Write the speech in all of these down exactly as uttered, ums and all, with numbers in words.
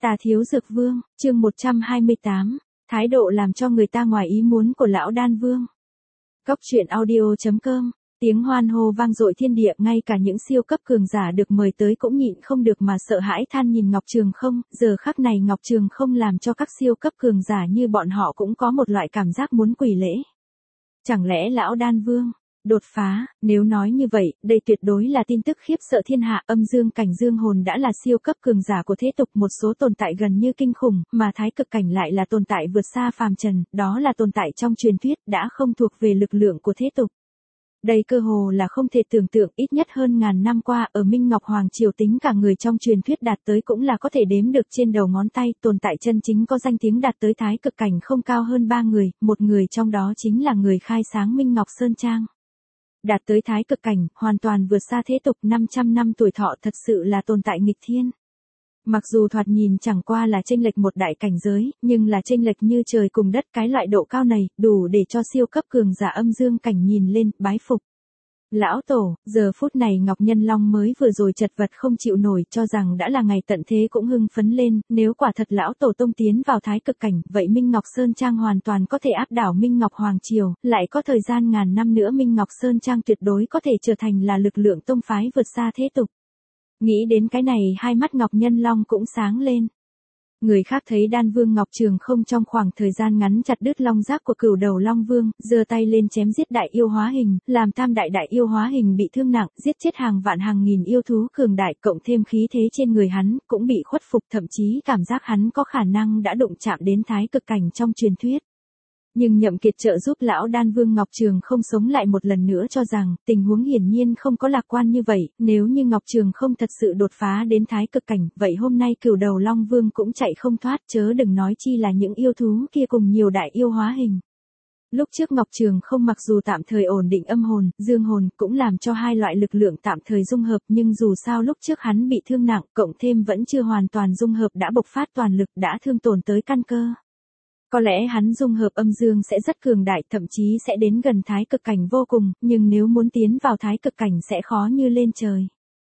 Tà Thiếu Dược Vương, chương một trăm hai mươi tám, thái độ làm cho người ta ngoài ý muốn của lão Đan Vương. Cốc truyện audio chấm com, tiếng hoan hô vang dội thiên địa, ngay cả những siêu cấp cường giả được mời tới cũng nhịn không được mà sợ hãi than nhìn Ngọc Trường Không, giờ khắc này Ngọc Trường Không làm cho các siêu cấp cường giả như bọn họ cũng có một loại cảm giác muốn quỳ lễ. Chẳng lẽ lão Đan Vương đột phá? Nếu nói như vậy, đây tuyệt đối là tin tức khiếp sợ thiên hạ. Âm dương cảnh dương hồn đã là siêu cấp cường giả của thế tục, một số tồn tại gần như kinh khủng, mà thái cực cảnh lại là tồn tại vượt xa phàm trần, đó là tồn tại trong truyền thuyết, đã không thuộc về lực lượng của thế tục. Đây cơ hồ là không thể tưởng tượng, ít nhất hơn ngàn năm qua, ở Minh Ngọc Hoàng Triều tính cả người trong truyền thuyết đạt tới cũng là có thể đếm được trên đầu ngón tay, tồn tại chân chính có danh tiếng đạt tới thái cực cảnh không cao hơn ba người, một người trong đó chính là người khai sáng Minh Ngọc Sơn Trang. Đạt tới thái cực cảnh, hoàn toàn vượt xa thế tục, năm trăm năm tuổi thọ thật sự là tồn tại nghịch thiên. Mặc dù thoạt nhìn chẳng qua là chênh lệch một đại cảnh giới, nhưng là chênh lệch như trời cùng đất, cái loại độ cao này, đủ để cho siêu cấp cường giả âm dương cảnh nhìn lên, bái phục. Lão Tổ, giờ phút này Ngọc Nhân Long mới vừa rồi chật vật không chịu nổi, cho rằng đã là ngày tận thế cũng hưng phấn lên, nếu quả thật Lão Tổ tông tiến vào thái cực cảnh, vậy Minh Ngọc Sơn Trang hoàn toàn có thể áp đảo Minh Ngọc Hoàng Triều, lại có thời gian ngàn năm nữa Minh Ngọc Sơn Trang tuyệt đối có thể trở thành là lực lượng tông phái vượt xa thế tục. Nghĩ đến cái này, hai mắt Ngọc Nhân Long cũng sáng lên. Người khác thấy Đan Vương Ngọc Trường Không trong khoảng thời gian ngắn chặt đứt long giác của cửu đầu Long Vương, giơ tay lên chém giết đại yêu hóa hình, làm tam đại đại yêu hóa hình bị thương nặng, giết chết hàng vạn hàng nghìn yêu thú cường đại, cộng thêm khí thế trên người hắn, cũng bị khuất phục, thậm chí cảm giác hắn có khả năng đã đụng chạm đến thái cực cảnh trong truyền thuyết. Nhưng Nhậm Kiệt trợ giúp lão Đan Vương Ngọc Trường Không sống lại một lần nữa cho rằng, tình huống hiển nhiên không có lạc quan như vậy, nếu như Ngọc Trường Không thật sự đột phá đến thái cực cảnh, vậy hôm nay cửu đầu Long Vương cũng chạy không thoát, chớ đừng nói chi là những yêu thú kia cùng nhiều đại yêu hóa hình. Lúc trước Ngọc Trường Không mặc dù tạm thời ổn định âm hồn, dương hồn, cũng làm cho hai loại lực lượng tạm thời dung hợp, nhưng dù sao lúc trước hắn bị thương nặng, cộng thêm vẫn chưa hoàn toàn dung hợp đã bộc phát toàn lực, đã thương tổn tới căn cơ. Có lẽ hắn dung hợp âm dương sẽ rất cường đại, thậm chí sẽ đến gần thái cực cảnh vô cùng, nhưng nếu muốn tiến vào thái cực cảnh sẽ khó như lên trời.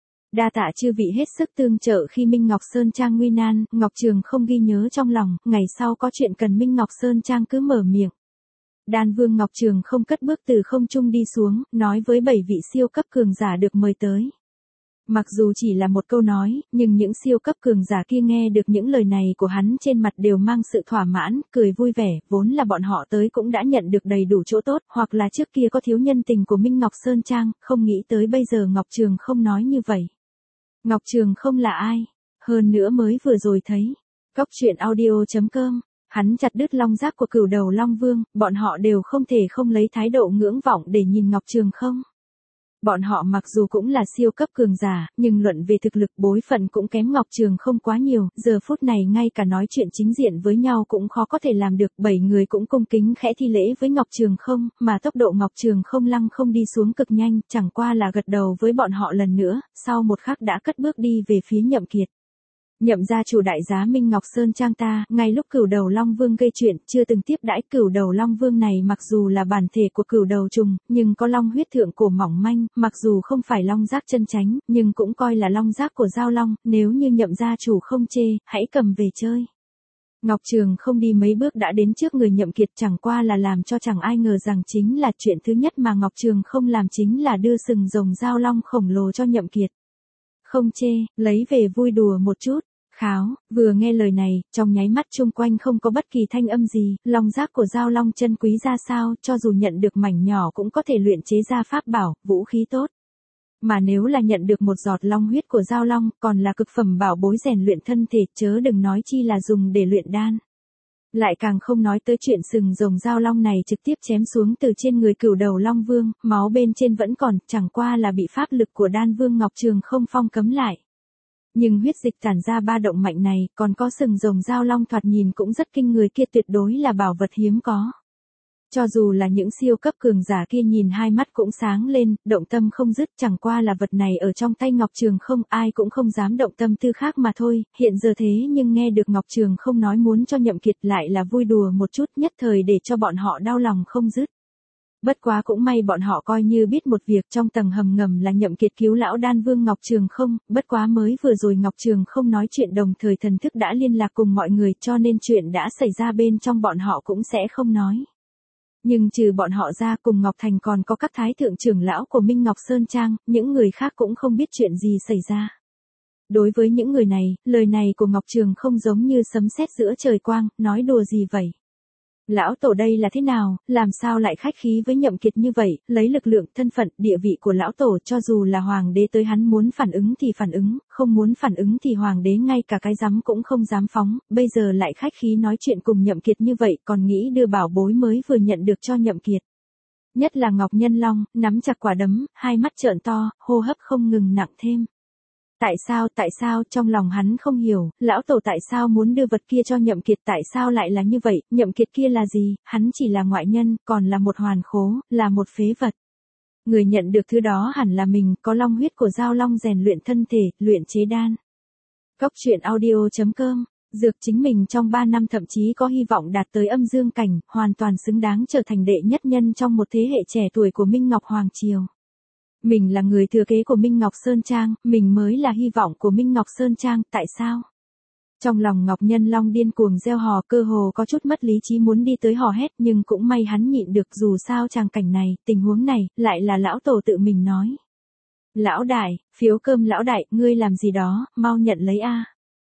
Đa tạ chư vị hết sức tương trợ khi Minh Ngọc Sơn Trang nguy nan, Ngọc Trường Không ghi nhớ trong lòng, ngày sau có chuyện cần Minh Ngọc Sơn Trang cứ mở miệng. Đan Vương Ngọc Trường Không cất bước từ không trung đi xuống, nói với bảy vị siêu cấp cường giả được mời tới. Mặc dù chỉ là một câu nói, nhưng những siêu cấp cường giả kia nghe được những lời này của hắn trên mặt đều mang sự thỏa mãn, cười vui vẻ, vốn là bọn họ tới cũng đã nhận được đầy đủ chỗ tốt, hoặc là trước kia có thiếu nhân tình của Minh Ngọc Sơn Trang, không nghĩ tới bây giờ Ngọc Trường Không nói như vậy. Ngọc Trường Không là ai? Hơn nữa mới vừa rồi thấy. Cốc truyện audio chấm com, hắn chặt đứt long giác của cửu đầu Long Vương, bọn họ đều không thể không lấy thái độ ngưỡng vọng để nhìn Ngọc Trường Không. Bọn họ mặc dù cũng là siêu cấp cường giả, nhưng luận về thực lực bối phận cũng kém Ngọc Trường Không quá nhiều, giờ phút này ngay cả nói chuyện chính diện với nhau cũng khó có thể làm được, bảy người cũng cung kính khẽ thi lễ với Ngọc Trường Không, mà tốc độ Ngọc Trường Không lăng không đi xuống cực nhanh, chẳng qua là gật đầu với bọn họ lần nữa, sau một khắc đã cất bước đi về phía Nhậm Kiệt. Nhậm gia chủ đại giá Minh Ngọc Sơn Trang ta, ngay lúc cửu đầu Long Vương gây chuyện, chưa từng tiếp đãi cửu đầu Long Vương này, mặc dù là bản thể của cửu đầu trùng, nhưng có long huyết thượng cổ mỏng manh, mặc dù không phải long giác chân chánh, nhưng cũng coi là long giác của giao long, nếu như Nhậm gia chủ không chê, hãy cầm về chơi. Ngọc Trường Không đi mấy bước đã đến trước người Nhậm Kiệt, chẳng qua là làm cho chẳng ai ngờ rằng chính là chuyện thứ nhất mà Ngọc Trường Không làm chính là đưa sừng rồng giao long khổng lồ cho Nhậm Kiệt. Không chê, lấy về vui đùa một chút. Kháo, vừa nghe lời này, trong nháy mắt chung quanh không có bất kỳ thanh âm gì, long giác của giao long chân quý ra sao, cho dù nhận được mảnh nhỏ cũng có thể luyện chế ra pháp bảo, vũ khí tốt. Mà nếu là nhận được một giọt long huyết của giao long, còn là cực phẩm bảo bối rèn luyện thân thể, chớ đừng nói chi là dùng để luyện đan. Lại càng không nói tới chuyện sừng rồng giao long này trực tiếp chém xuống từ trên người cửu đầu Long Vương, máu bên trên vẫn còn, chẳng qua là bị pháp lực của Đan Vương Ngọc Trường Không phong cấm lại. Nhưng huyết dịch tản ra ba động mạnh này, còn có sừng rồng giao long thoạt nhìn cũng rất kinh người kia, tuyệt đối là bảo vật hiếm có. Cho dù là những siêu cấp cường giả kia nhìn hai mắt cũng sáng lên, động tâm không dứt, chẳng qua là vật này ở trong tay Ngọc Trường Không, ai cũng không dám động tâm tư khác mà thôi, hiện giờ thế nhưng nghe được Ngọc Trường Không nói muốn cho Nhậm Kiệt lại là vui đùa một chút, nhất thời để cho bọn họ đau lòng không dứt. Bất quá cũng may bọn họ coi như biết một việc trong tầng hầm ngầm là Nhậm Kiệt cứu lão đan vương Ngọc Trường Không, bất quá mới vừa rồi Ngọc Trường Không nói chuyện đồng thời thần thức đã liên lạc cùng mọi người cho nên chuyện đã xảy ra bên trong bọn họ cũng sẽ không nói. Nhưng trừ bọn họ ra cùng Ngọc Thành còn có các thái thượng trưởng lão của Minh Ngọc Sơn Trang, những người khác cũng không biết chuyện gì xảy ra. Đối với những người này, lời này của Ngọc Trường Không giống như sấm sét giữa trời quang, nói đùa gì vậy? Lão tổ đây là thế nào, làm sao lại khách khí với Nhậm Kiệt như vậy, lấy lực lượng, thân phận, địa vị của lão tổ cho dù là hoàng đế tới hắn muốn phản ứng thì phản ứng, không muốn phản ứng thì hoàng đế ngay cả cái dám cũng không dám phóng, bây giờ lại khách khí nói chuyện cùng Nhậm Kiệt như vậy còn nghĩ đưa bảo bối mới vừa nhận được cho Nhậm Kiệt. Nhất là Ngọc Nhân Long, nắm chặt quả đấm, hai mắt trợn to, hô hấp không ngừng nặng thêm. Tại sao, tại sao, trong lòng hắn không hiểu, lão tổ tại sao muốn đưa vật kia cho Nhậm Kiệt, tại sao lại là như vậy, Nhậm Kiệt kia là gì, hắn chỉ là ngoại nhân, còn là một hoàn khố, là một phế vật. Người nhận được thứ đó hẳn là mình, có long huyết của Giao Long rèn luyện thân thể, luyện chế đan. Cốc truyện audio chấm com, dược chính mình trong ba năm thậm chí có hy vọng đạt tới âm dương cảnh, hoàn toàn xứng đáng trở thành đệ nhất nhân trong một thế hệ trẻ tuổi của Minh Ngọc Hoàng Triều. Mình là người thừa kế của Minh Ngọc Sơn Trang, mình mới là hy vọng của Minh Ngọc Sơn Trang, tại sao? Trong lòng Ngọc Nhân Long điên cuồng reo hò, cơ hồ có chút mất lý trí muốn đi tới hò hét nhưng cũng may hắn nhịn được, dù sao tràng cảnh này, tình huống này, lại là lão tổ tự mình nói. Lão đại, phiếu cơm lão đại, ngươi làm gì đó, mau nhận lấy a.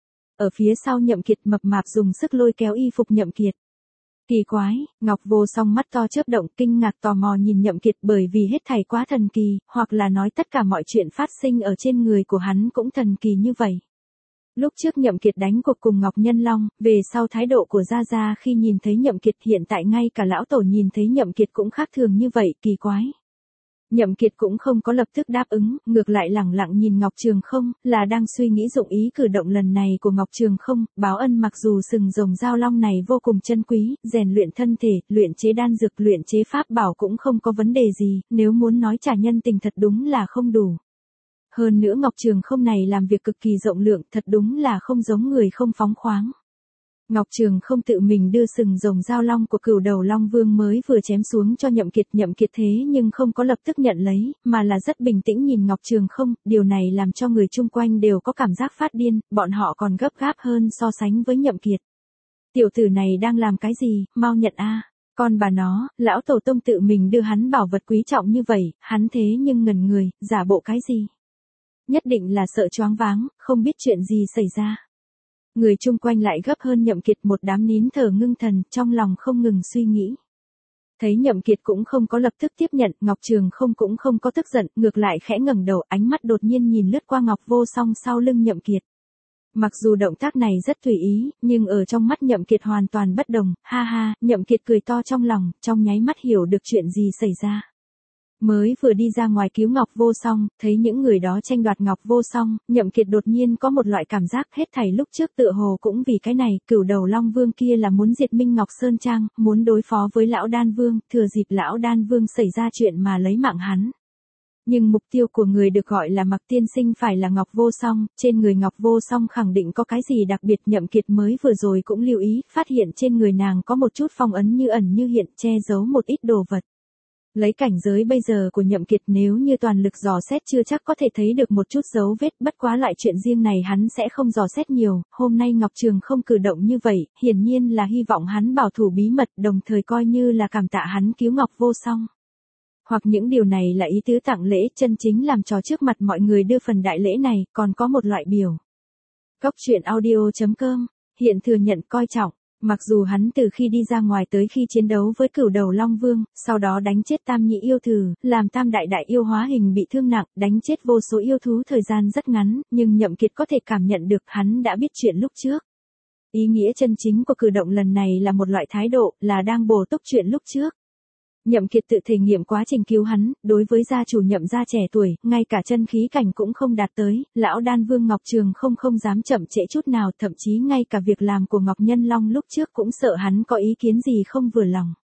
Ở phía sau Nhậm Kiệt mập mạp dùng sức lôi kéo y phục Nhậm Kiệt. Kỳ quái, Ngọc Vô Song mắt to chớp động, kinh ngạc tò mò nhìn Nhậm Kiệt bởi vì hết thảy quá thần kỳ, hoặc là nói tất cả mọi chuyện phát sinh ở trên người của hắn cũng thần kỳ như vậy. Lúc trước Nhậm Kiệt đánh cuộc cùng Ngọc Nhân Long, về sau thái độ của Gia Gia khi nhìn thấy Nhậm Kiệt, hiện tại ngay cả lão tổ nhìn thấy Nhậm Kiệt cũng khác thường như vậy, kỳ quái. Nhậm Kiệt cũng không có lập tức đáp ứng, ngược lại lẳng lặng nhìn Ngọc Trường Không, là đang suy nghĩ dụng ý cử động lần này của Ngọc Trường Không, báo ân mặc dù sừng rồng Giao Long này vô cùng chân quý, rèn luyện thân thể, luyện chế đan dược, luyện chế pháp bảo cũng không có vấn đề gì, nếu muốn nói trả nhân tình thật đúng là không đủ. Hơn nữa Ngọc Trường Không này làm việc cực kỳ rộng lượng, thật đúng là không giống người không phóng khoáng. Ngọc Trường Không tự mình đưa sừng rồng Giao Long của Cửu Đầu Long Vương mới vừa chém xuống cho Nhậm Kiệt, Nhậm Kiệt thế nhưng không có lập tức nhận lấy, mà là rất bình tĩnh nhìn Ngọc Trường Không, điều này làm cho người chung quanh đều có cảm giác phát điên, bọn họ còn gấp gáp hơn so sánh với Nhậm Kiệt. Tiểu tử này đang làm cái gì, mau nhận a. Con bà nó, lão tổ tông tự mình đưa hắn bảo vật quý trọng như vậy, hắn thế nhưng ngẩn người, giả bộ cái gì? Nhất định là sợ choáng váng, không biết chuyện gì xảy ra. Người chung quanh lại gấp hơn Nhậm Kiệt, một đám nín thở ngưng thần, trong lòng không ngừng suy nghĩ. Thấy Nhậm Kiệt cũng không có lập tức tiếp nhận, Ngọc Trường Không cũng không có tức giận, ngược lại khẽ ngẩng đầu, ánh mắt đột nhiên nhìn lướt qua Ngọc Vô Song sau lưng Nhậm Kiệt. Mặc dù động tác này rất tùy ý, nhưng ở trong mắt Nhậm Kiệt hoàn toàn bất đồng, ha ha, Nhậm Kiệt cười to trong lòng, trong nháy mắt hiểu được chuyện gì xảy ra. Mới vừa đi ra ngoài cứu Ngọc Vô Song, thấy những người đó tranh đoạt Ngọc Vô Song, Nhậm Kiệt đột nhiên có một loại cảm giác hết thảy lúc trước tựa hồ cũng vì cái này, Cửu Đầu Long Vương kia là muốn diệt Minh Ngọc Sơn Trang, muốn đối phó với lão Đan Vương, thừa dịp lão Đan Vương xảy ra chuyện mà lấy mạng hắn. Nhưng mục tiêu của người được gọi là Mặc Tiên Sinh phải là Ngọc Vô Song, trên người Ngọc Vô Song khẳng định có cái gì đặc biệt, Nhậm Kiệt mới vừa rồi cũng lưu ý, phát hiện trên người nàng có một chút phong ấn như ẩn như hiện, che giấu một ít đồ vật. Lấy cảnh giới bây giờ của Nhậm Kiệt nếu như toàn lực dò xét chưa chắc có thể thấy được một chút dấu vết, bất quá lại chuyện riêng này hắn sẽ không dò xét nhiều, hôm nay Ngọc Trường không cử động như vậy, hiển nhiên là hy vọng hắn bảo thủ bí mật, đồng thời coi như là cảm tạ hắn cứu Ngọc Vô Song. Hoặc những điều này là ý tứ tặng lễ, chân chính làm trò trước mặt mọi người đưa phần đại lễ này, còn có một loại biểu. Cốc truyện audio chấm com, hiện thừa nhận coi trọng. Mặc dù hắn từ khi đi ra ngoài tới khi chiến đấu với Cửu Đầu Long Vương, sau đó đánh chết Tam Nhị yêu thử, làm Tam Đại Đại yêu hóa hình bị thương nặng, đánh chết vô số yêu thú thời gian rất ngắn, nhưng Nhậm Kiệt có thể cảm nhận được hắn đã biết chuyện lúc trước. Ý nghĩa chân chính của cử động lần này là một loại thái độ, là đang bổ túc chuyện lúc trước. Nhậm Kiệt tự thể nghiệm quá trình cứu hắn, đối với gia chủ Nhậm gia trẻ tuổi, ngay cả chân khí cảnh cũng không đạt tới, lão Đan Vương Ngọc Trường không không dám chậm trễ chút nào, thậm chí ngay cả việc làm của Ngọc Nhân Long lúc trước cũng sợ hắn có ý kiến gì không vừa lòng.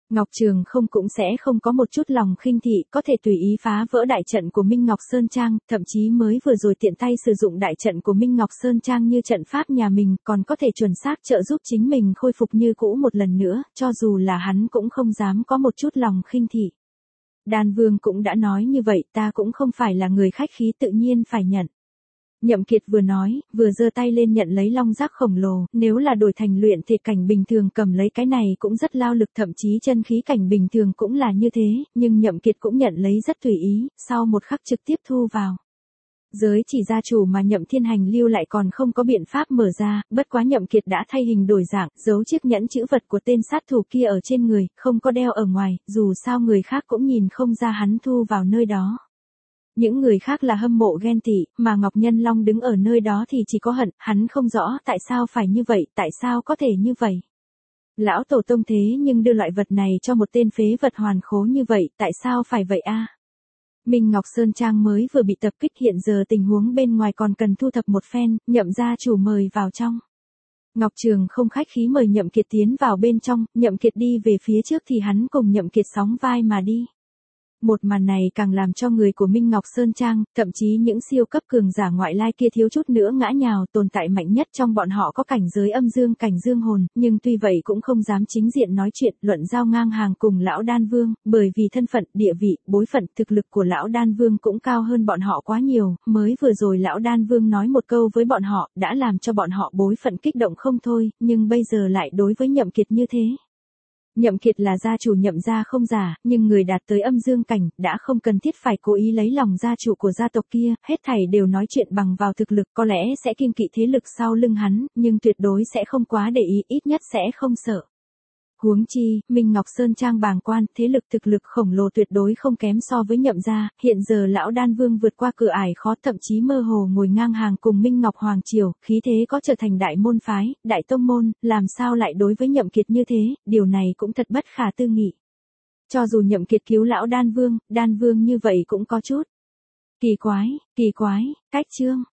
Ngọc Trường không cũng sẽ không có một chút lòng khinh thị, có thể tùy ý phá vỡ đại trận của Minh Ngọc Sơn Trang, thậm chí mới vừa rồi tiện tay sử dụng đại trận của Minh Ngọc Sơn Trang như trận pháp nhà mình, còn có thể chuẩn xác trợ giúp chính mình khôi phục như cũ một lần nữa, cho dù là hắn cũng không dám có một chút lòng khinh thị. Đan Vương cũng đã nói như vậy, ta cũng không phải là người khách khí, tự nhiên phải nhận. Nhậm Kiệt vừa nói, vừa giơ tay lên nhận lấy long giác khổng lồ, nếu là đổi thành luyện thể cảnh bình thường cầm lấy cái này cũng rất lao lực, thậm chí chân khí cảnh bình thường cũng là như thế, nhưng Nhậm Kiệt cũng nhận lấy rất tùy ý, sau một khắc trực tiếp thu vào. Giới chỉ gia chủ mà Nhậm Thiên Hành lưu lại còn không có biện pháp mở ra, bất quá Nhậm Kiệt đã thay hình đổi dạng, giấu chiếc nhẫn chữ vật của tên sát thủ kia ở trên người, không có đeo ở ngoài, dù sao người khác cũng nhìn không ra hắn thu vào nơi đó. Những người khác là hâm mộ ghen tị, mà Ngọc Nhân Long đứng ở nơi đó thì chỉ có hận, hắn không rõ tại sao phải như vậy, tại sao có thể như vậy. Lão tổ tông thế nhưng đưa loại vật này cho một tên phế vật hoàn khố như vậy, tại sao phải vậy a? Minh Ngọc Sơn Trang mới vừa bị tập kích, hiện giờ tình huống bên ngoài còn cần thu thập một phen, Nhậm gia chủ mời vào trong. Ngọc Trường không khách khí mời Nhậm Kiệt tiến vào bên trong, Nhậm Kiệt đi về phía trước thì hắn cùng Nhậm Kiệt sóng vai mà đi. Một màn này càng làm cho người của Minh Ngọc Sơn Trang, thậm chí những siêu cấp cường giả ngoại lai kia thiếu chút nữa ngã nhào, tồn tại mạnh nhất trong bọn họ có cảnh giới âm dương cảnh dương hồn, nhưng tuy vậy cũng không dám chính diện nói chuyện, luận giao ngang hàng cùng lão Đan Vương, bởi vì thân phận, địa vị, bối phận, thực lực của lão Đan Vương cũng cao hơn bọn họ quá nhiều, mới vừa rồi lão Đan Vương nói một câu với bọn họ, đã làm cho bọn họ bối phận kích động không thôi, nhưng bây giờ lại đối với Nhậm Kiệt như thế. Nhậm Kiệt là gia chủ Nhậm gia không giả, nhưng người đạt tới âm dương cảnh, đã không cần thiết phải cố ý lấy lòng gia chủ của gia tộc kia, hết thảy đều nói chuyện bằng vào thực lực, có lẽ sẽ kiêng kỵ thế lực sau lưng hắn, nhưng tuyệt đối sẽ không quá để ý, ít nhất sẽ không sợ. Huống chi, Minh Ngọc Sơn Trang bàng quan, thế lực thực lực khổng lồ tuyệt đối không kém so với Nhậm gia, hiện giờ lão Đan Vương vượt qua cửa ải khó, thậm chí mơ hồ ngồi ngang hàng cùng Minh Ngọc Hoàng triều, khí thế có trở thành đại môn phái, đại tông môn, làm sao lại đối với Nhậm Kiệt như thế, điều này cũng thật bất khả tư nghị. Cho dù Nhậm Kiệt cứu lão Đan Vương, Đan Vương như vậy cũng có chút kỳ quái, kỳ quái, cách chương